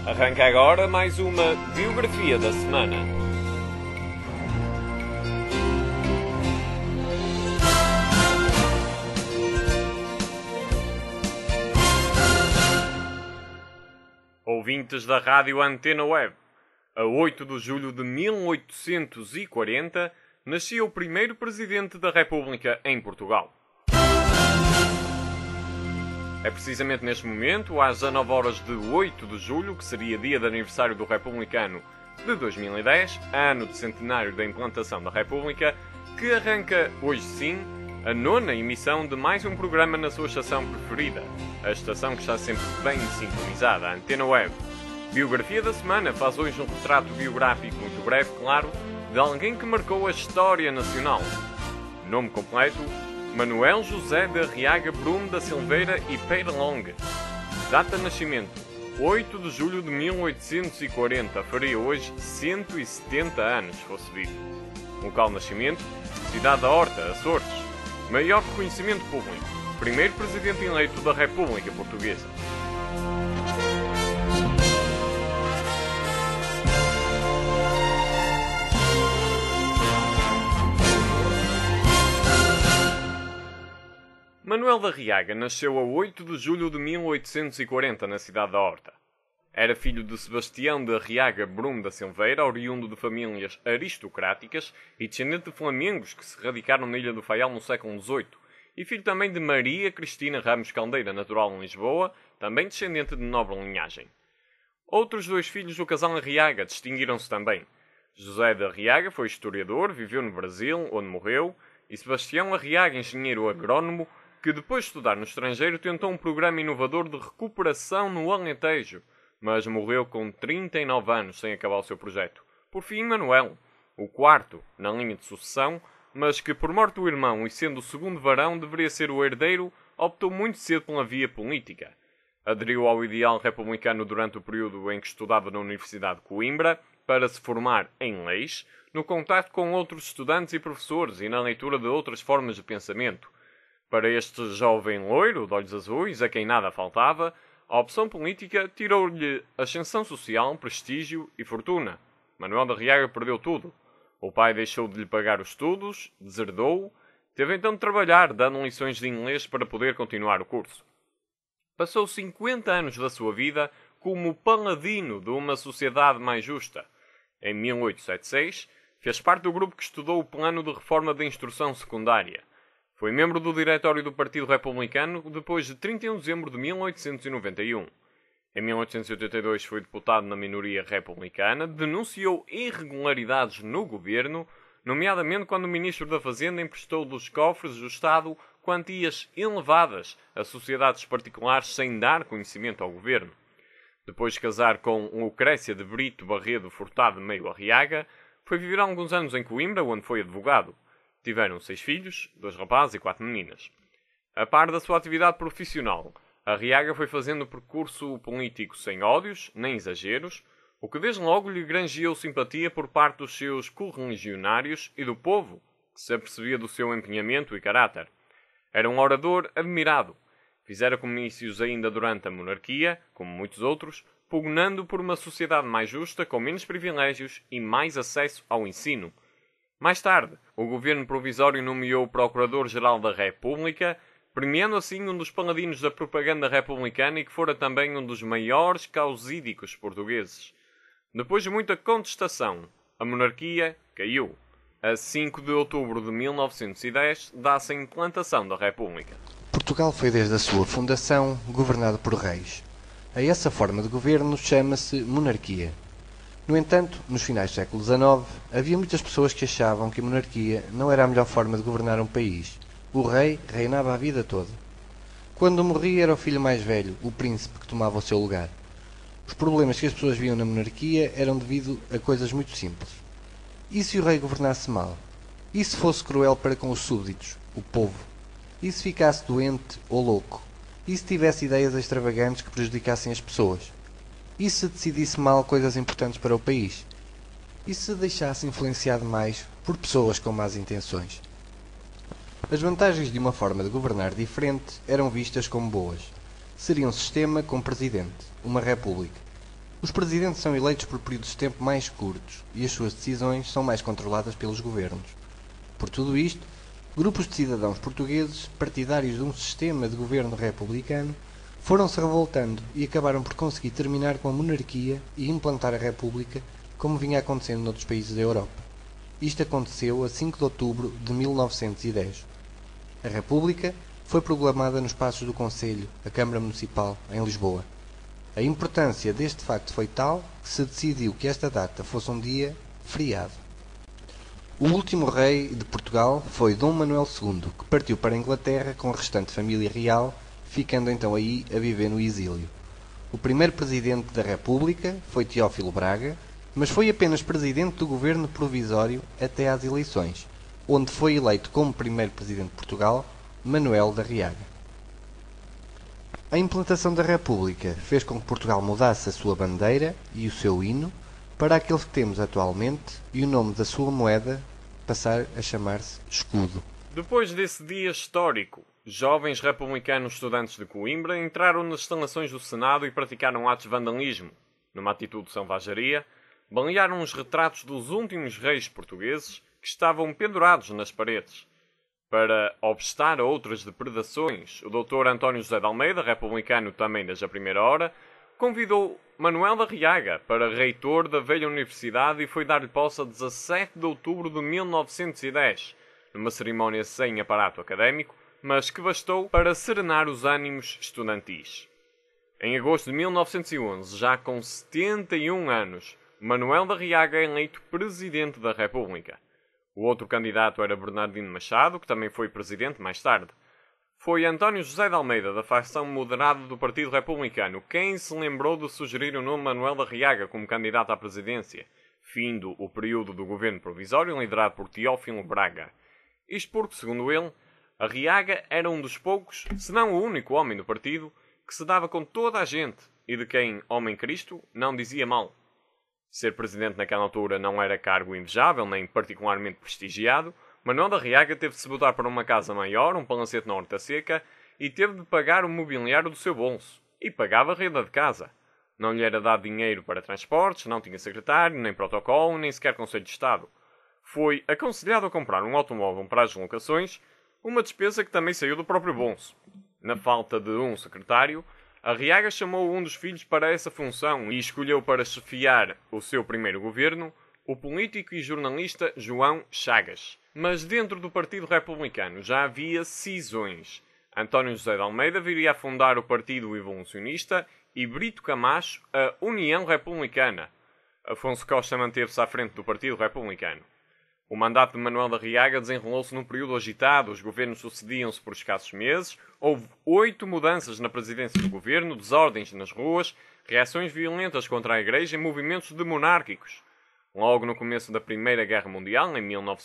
Arranca agora mais uma biografia da semana. Ouvintes da Rádio Antena Web, a 8 de julho de 1840, nascia o primeiro Presidente da República em Portugal. É precisamente neste momento, às 19 horas de 8 de julho, que seria dia de aniversário do Republicano de 2010, ano de centenário da implantação da República, que arranca, hoje sim, a 9ª emissão de mais um programa na sua estação preferida, a estação que está sempre bem sintonizada, a Antena Web. Biografia da semana faz hoje um retrato biográfico muito breve, claro, de alguém que marcou a história nacional. Nome completo: Manuel José de Arriaga Brum da Silveira e Peiralong. Data de nascimento: 8 de julho de 1840, faria hoje 170 anos, se fosse vivo. Local de nascimento: cidade da Horta, Açores. Maior reconhecimento público: primeiro Presidente eleito da República Portuguesa. Manuel de Arriaga nasceu a 8 de julho de 1840 na cidade da Horta. Era filho de Sebastião de Arriaga Brum da Silveira, oriundo de famílias aristocráticas e descendente de flamengos que se radicaram na Ilha do Faial no século XVIII, e filho também de Maria Cristina Ramos Caldeira, natural em Lisboa, também descendente de nobre linhagem. Outros dois filhos do casal Arriaga distinguiram-se também. José de Arriaga foi historiador, viveu no Brasil, onde morreu, e Sebastião Arriaga, engenheiro agrónomo, que depois de estudar no estrangeiro tentou um programa inovador de recuperação no Alentejo, mas morreu com 39 anos sem acabar o seu projeto. Por fim, Manuel, o quarto na linha de sucessão, mas que por morte do irmão e sendo o segundo varão deveria ser o herdeiro, optou muito cedo pela via política. Aderiu ao ideal republicano durante o período em que estudava na Universidade de Coimbra para se formar em leis, no contacto com outros estudantes e professores e na leitura de outras formas de pensamento. Para este jovem loiro, de olhos azuis, a quem nada faltava, a opção política tirou-lhe ascensão social, prestígio e fortuna. Manuel de Arriaga perdeu tudo. O pai deixou de lhe pagar os estudos, deserdou-o, teve então de trabalhar, dando lições de inglês para poder continuar o curso. Passou 50 anos da sua vida como paladino de uma sociedade mais justa. Em 1876, fez parte do grupo que estudou o plano de reforma da instrução secundária. Foi membro do diretório do Partido Republicano depois de 31 de dezembro de 1891. Em 1882 foi deputado na minoria republicana, denunciou irregularidades no governo, nomeadamente quando o Ministro da Fazenda emprestou dos cofres do Estado quantias elevadas a sociedades particulares sem dar conhecimento ao governo. Depois de casar com Lucrécia de Brito Barredo Furtado Meio Arriaga, foi viver alguns anos em Coimbra, onde foi advogado. Tiveram 6 filhos, 2 rapazes e 4 meninas. A par da sua atividade profissional, Arriaga foi fazendo percurso político sem ódios nem exageros, o que desde logo lhe granjeou simpatia por parte dos seus correligionários e do povo, que se apercebia do seu empenhamento e caráter. Era um orador admirado. Fizera comícios ainda durante a monarquia, como muitos outros, pugnando por uma sociedade mais justa, com menos privilégios e mais acesso ao ensino. Mais tarde, o governo provisório nomeou o Procurador-Geral da República, premiando assim um dos paladinos da propaganda republicana e que fora também um dos maiores causídicos portugueses. Depois de muita contestação, a monarquia caiu. A 5 de outubro de 1910, dá-se a implantação da República. Portugal foi desde a sua fundação governado por reis. A essa forma de governo chama-se monarquia. No entanto, nos finais do século XIX, havia muitas pessoas que achavam que a monarquia não era a melhor forma de governar um país. O rei reinava a vida toda. Quando morria era o filho mais velho, o príncipe, que tomava o seu lugar. Os problemas que as pessoas viam na monarquia eram devido a coisas muito simples. E se o rei governasse mal? E se fosse cruel para com os súbditos, o povo? E se ficasse doente ou louco? E se tivesse ideias extravagantes que prejudicassem as pessoas? E se decidisse mal coisas importantes para o país? E se deixasse influenciar demais por pessoas com más intenções? As vantagens de uma forma de governar diferente eram vistas como boas. Seria um sistema com presidente, uma república. Os presidentes são eleitos por períodos de tempo mais curtos e as suas decisões são mais controladas pelos governos. Por tudo isto, grupos de cidadãos portugueses, partidários de um sistema de governo republicano, foram-se revoltando e acabaram por conseguir terminar com a monarquia e implantar a república, como vinha acontecendo noutros países da Europa. Isto aconteceu a 5 de outubro de 1910. A república foi proclamada nos Passos do Conselho, a Câmara Municipal, em Lisboa. A importância deste facto foi tal que se decidiu que esta data fosse um dia feriado. O último rei de Portugal foi Dom Manuel II, que partiu para a Inglaterra com a restante família real, ficando então aí a viver no exílio. O primeiro presidente da República foi Teófilo Braga, mas foi apenas presidente do governo provisório até às eleições, onde foi eleito como primeiro presidente de Portugal Manuel da Riaga. A implantação da República fez com que Portugal mudasse a sua bandeira e o seu hino para aqueles que temos atualmente e o nome da sua moeda passar a chamar-se escudo. Depois desse dia histórico, jovens republicanos estudantes de Coimbra entraram nas instalações do Senado e praticaram atos de vandalismo. Numa atitude de selvageria, balearam os retratos dos últimos reis portugueses que estavam pendurados nas paredes. Para obstar a outras depredações, o Dr. António José de Almeida, republicano também desde a primeira hora, convidou Manuel da Riaga para reitor da velha universidade e foi dar-lhe posse a 17 de outubro de 1910, numa cerimónia sem aparato académico, mas que bastou para serenar os ânimos estudantis. Em agosto de 1911, já com 71 anos, Manuel da Riaga é eleito Presidente da República. O outro candidato era Bernardino Machado, que também foi presidente mais tarde. Foi António José de Almeida, da facção moderada do Partido Republicano, quem se lembrou de sugerir o nome Manuel da Riaga como candidato à presidência, findo o período do governo provisório liderado por Teófilo Braga. Isto porque, segundo ele, a Riaga era um dos poucos, se não o único homem do partido, que se dava com toda a gente e de quem Homem Cristo não dizia mal. Ser presidente naquela altura não era cargo invejável, nem particularmente prestigiado. Manuel da Riaga teve de se mudar para uma casa maior, um palacete na Horta Seca, e teve de pagar o mobiliário do seu bolso. E pagava a renda de casa. Não lhe era dado dinheiro para transportes, não tinha secretário, nem protocolo, nem sequer Conselho de Estado. Foi aconselhado a comprar um automóvel para as locações, uma despesa que também saiu do próprio bolso. Na falta de um secretário, a Riaga chamou um dos filhos para essa função e escolheu para chefiar o seu primeiro governo o político e jornalista João Chagas. Mas dentro do Partido Republicano já havia cisões. António José de Almeida viria a fundar o Partido Evolucionista e Brito Camacho a União Republicana. Afonso Costa manteve-se à frente do Partido Republicano. O mandato de Manuel da Riaga desenrolou-se num período agitado, os governos sucediam-se por escassos meses, houve 8 mudanças na presidência do governo, desordens nas ruas, reações violentas contra a Igreja e movimentos demonárquicos. Logo no começo da Primeira Guerra Mundial, em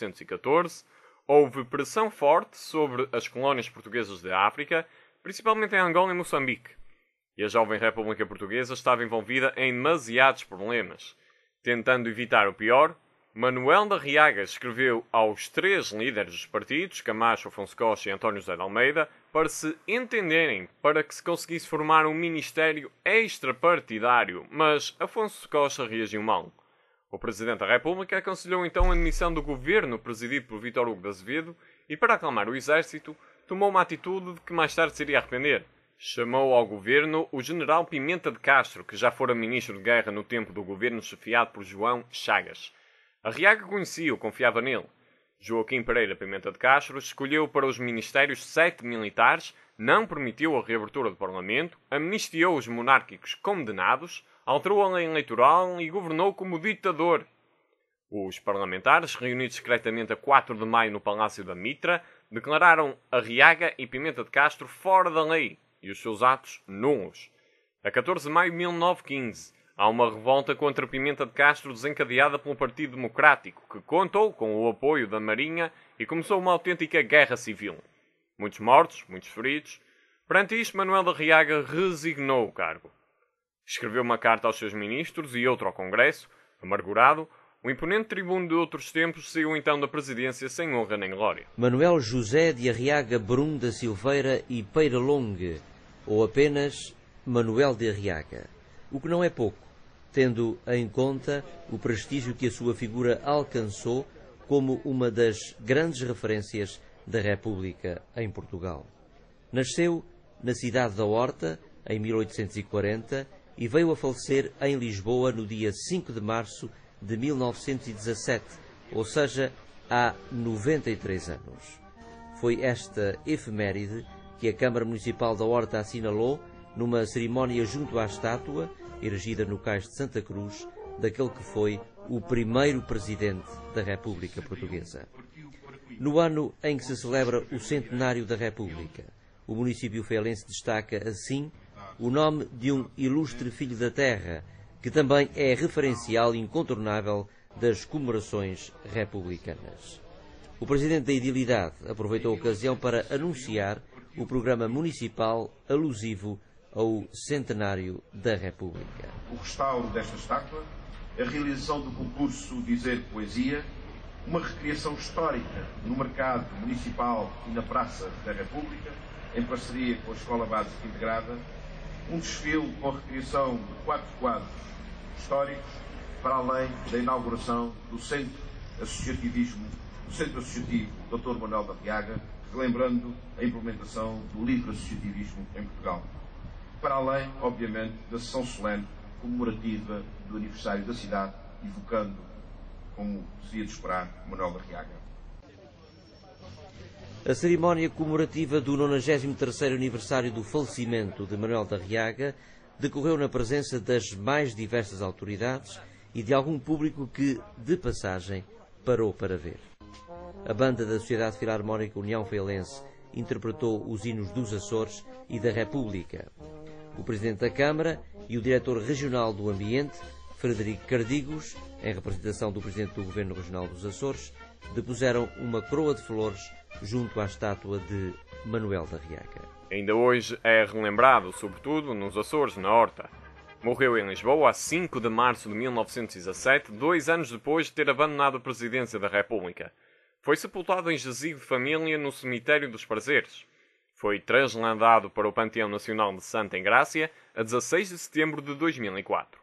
1914, houve pressão forte sobre as colónias portuguesas de África, principalmente em Angola e Moçambique. E a jovem República Portuguesa estava envolvida em demasiados problemas. Tentando evitar o pior, Manuel da Riaga escreveu aos 3 líderes dos partidos, Camacho, Afonso Costa e António José de Almeida, para se entenderem, para que se conseguisse formar um ministério extrapartidário, mas Afonso Costa reagiu mal. O Presidente da República aconselhou então a demissão do governo presidido por Vítor Hugo de Azevedo e, para acalmar o exército, tomou uma atitude de que mais tarde se iria arrepender. Chamou ao governo o general Pimenta de Castro, que já fora ministro de guerra no tempo do governo chefiado por João Chagas. A Riaga conhecia-o, confiava nele. Joaquim Pereira Pimenta de Castro escolheu para os ministérios 7 militares, não permitiu a reabertura do Parlamento, amnistiou os monárquicos condenados, alterou a lei eleitoral e governou como ditador. Os parlamentares, reunidos secretamente a 4 de maio no Palácio da Mitra, declararam a Riaga e Pimenta de Castro fora da lei e os seus atos nulos. A 14 de maio de 1915, há uma revolta contra Pimenta de Castro desencadeada pelo Partido Democrático, que contou com o apoio da Marinha e começou uma autêntica guerra civil. Muitos mortos, muitos feridos. Perante isto, Manuel da Riaga resignou o cargo. Escreveu uma carta aos seus ministros e outra ao Congresso. Amargurado, o imponente tribuno de outros tempos saiu então da presidência sem honra nem glória. Manuel José de Arriaga Brum da Silveira e Peiralongue, ou apenas Manuel de Arriaga. O que não é pouco, tendo em conta o prestígio que a sua figura alcançou como uma das grandes referências da República em Portugal. Nasceu na cidade da Horta, em 1840, e veio a falecer em Lisboa no dia 5 de março de 1917, ou seja, há 93 anos. Foi esta efeméride que a Câmara Municipal da Horta assinalou numa cerimónia junto à estátua, erigida no Cais de Santa Cruz, daquele que foi o primeiro Presidente da República Portuguesa. No ano em que se celebra o centenário da República, o município feialense destaca, assim, o nome de um ilustre filho da terra, que também é referencial incontornável das comemorações republicanas. O Presidente da Idilidade aproveitou a ocasião para anunciar o programa municipal alusivo ao centenário da República. O restauro desta estátua, a realização do concurso Dizer Poesia, uma recriação histórica no mercado municipal e na Praça da República, em parceria com a Escola Básica Integrada, um desfile com a recriação de 4 quadros históricos, para além da inauguração do Centro Associativo Dr. Manuel da Riaga, relembrando a implementação do livre associativismo em Portugal. Para além, obviamente, da sessão solene comemorativa do aniversário da cidade, evocando, como seria de esperar, Manuel da Riaga. A cerimónia comemorativa do 93º aniversário do falecimento de Manuel da Riaga decorreu na presença das mais diversas autoridades e de algum público que, de passagem, parou para ver. A banda da Sociedade Filarmónica União Feialense interpretou os hinos dos Açores e da República. O Presidente da Câmara e o Diretor Regional do Ambiente, Frederico Cardigos, em representação do Presidente do Governo Regional dos Açores, depuseram uma coroa de flores junto à estátua de Manuel da Riaga. Ainda hoje é relembrado, sobretudo nos Açores, na Horta. Morreu em Lisboa a 5 de março de 1917, 2 anos depois de ter abandonado a presidência da República. Foi sepultado em jazigo de família no cemitério dos Prazeres. Foi trasladado para o Panteão Nacional de Santa Engrácia a 16 de setembro de 2004.